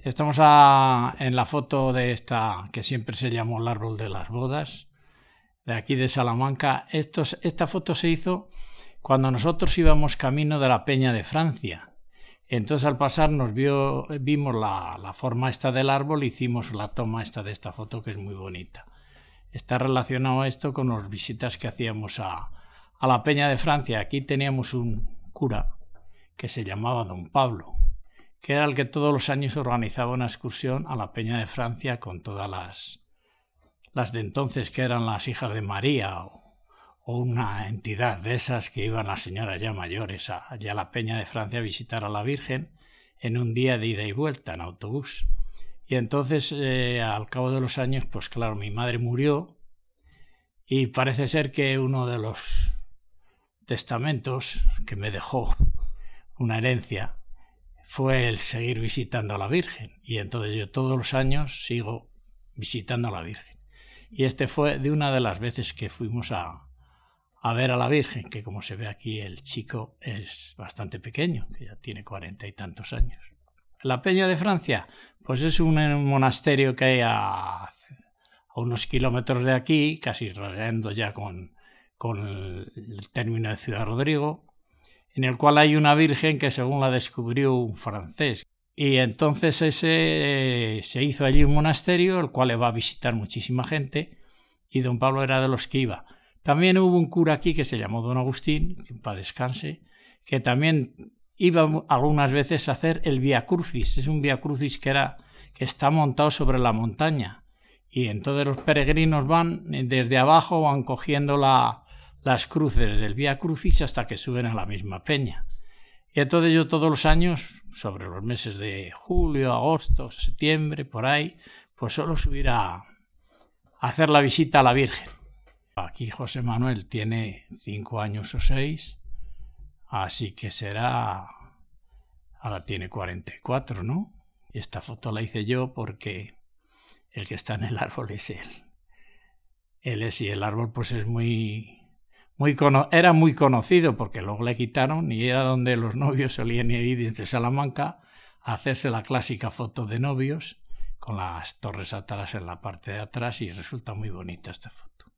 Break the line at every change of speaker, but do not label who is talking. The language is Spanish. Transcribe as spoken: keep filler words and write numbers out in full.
Estamos a, en la foto de esta que siempre se llamó el árbol de las bodas, de aquí de Salamanca. Estos, esta foto se hizo cuando nosotros íbamos camino de la Peña de Francia. Entonces al pasar nos vio, vimos la, la forma esta del árbol, hicimos la toma esta de esta foto que es muy bonita. Está relacionado esto con las visitas que hacíamos a, a la Peña de Francia. Aquí teníamos un cura que se llamaba Don Pablo, que era el que todos los años organizaba una excursión a la Peña de Francia con todas las, las de entonces, que eran las hijas de María o, o una entidad de esas que iban las señoras ya mayores a, allá a la Peña de Francia a visitar a la Virgen en un día de ida y vuelta en autobús. Y entonces, eh, al cabo de los años, pues claro, mi madre murió y parece ser que uno de los testamentos que me dejó, una herencia, fue el seguir visitando a la Virgen. Y entonces yo todos los años sigo visitando a la Virgen. Y este fue de una de las veces que fuimos a, a ver a la Virgen, que como se ve aquí el chico es bastante pequeño, que ya tiene cuarenta y tantos años. La Peña de Francia, pues es un, un monasterio que hay a, a unos kilómetros de aquí, casi rodeando ya con, con el, el término de Ciudad Rodrigo, en el cual hay una virgen que según la descubrió un francés. Y entonces ese, eh, se hizo allí un monasterio, el cual le va a visitar muchísima gente, y don Pablo era de los que iba. También hubo un cura aquí que se llamó don Agustín, que para descanse, que también iba algunas veces a hacer el Vía Crucis. Es un Vía Crucis que, era, que está montado sobre la montaña, y entonces los peregrinos van desde abajo, van cogiendo la, las cruces del Vía Crucis hasta que suben a la misma peña. Y entonces yo todos los años, sobre los meses de julio, agosto, septiembre, por ahí, pues suelo subir a, a hacer la visita a la Virgen. Aquí José Manuel tiene cinco años o seis, así que será... Ahora tiene cuarenta y cuatro, ¿no? Y esta foto la hice yo porque el que está en el árbol es él. Él es, y el árbol pues es muy... Muy cono- era muy conocido porque luego le quitaron y era donde los novios solían ir desde Salamanca a hacerse la clásica foto de novios con las torres atrás en la parte de atrás, y resulta muy bonita esta foto.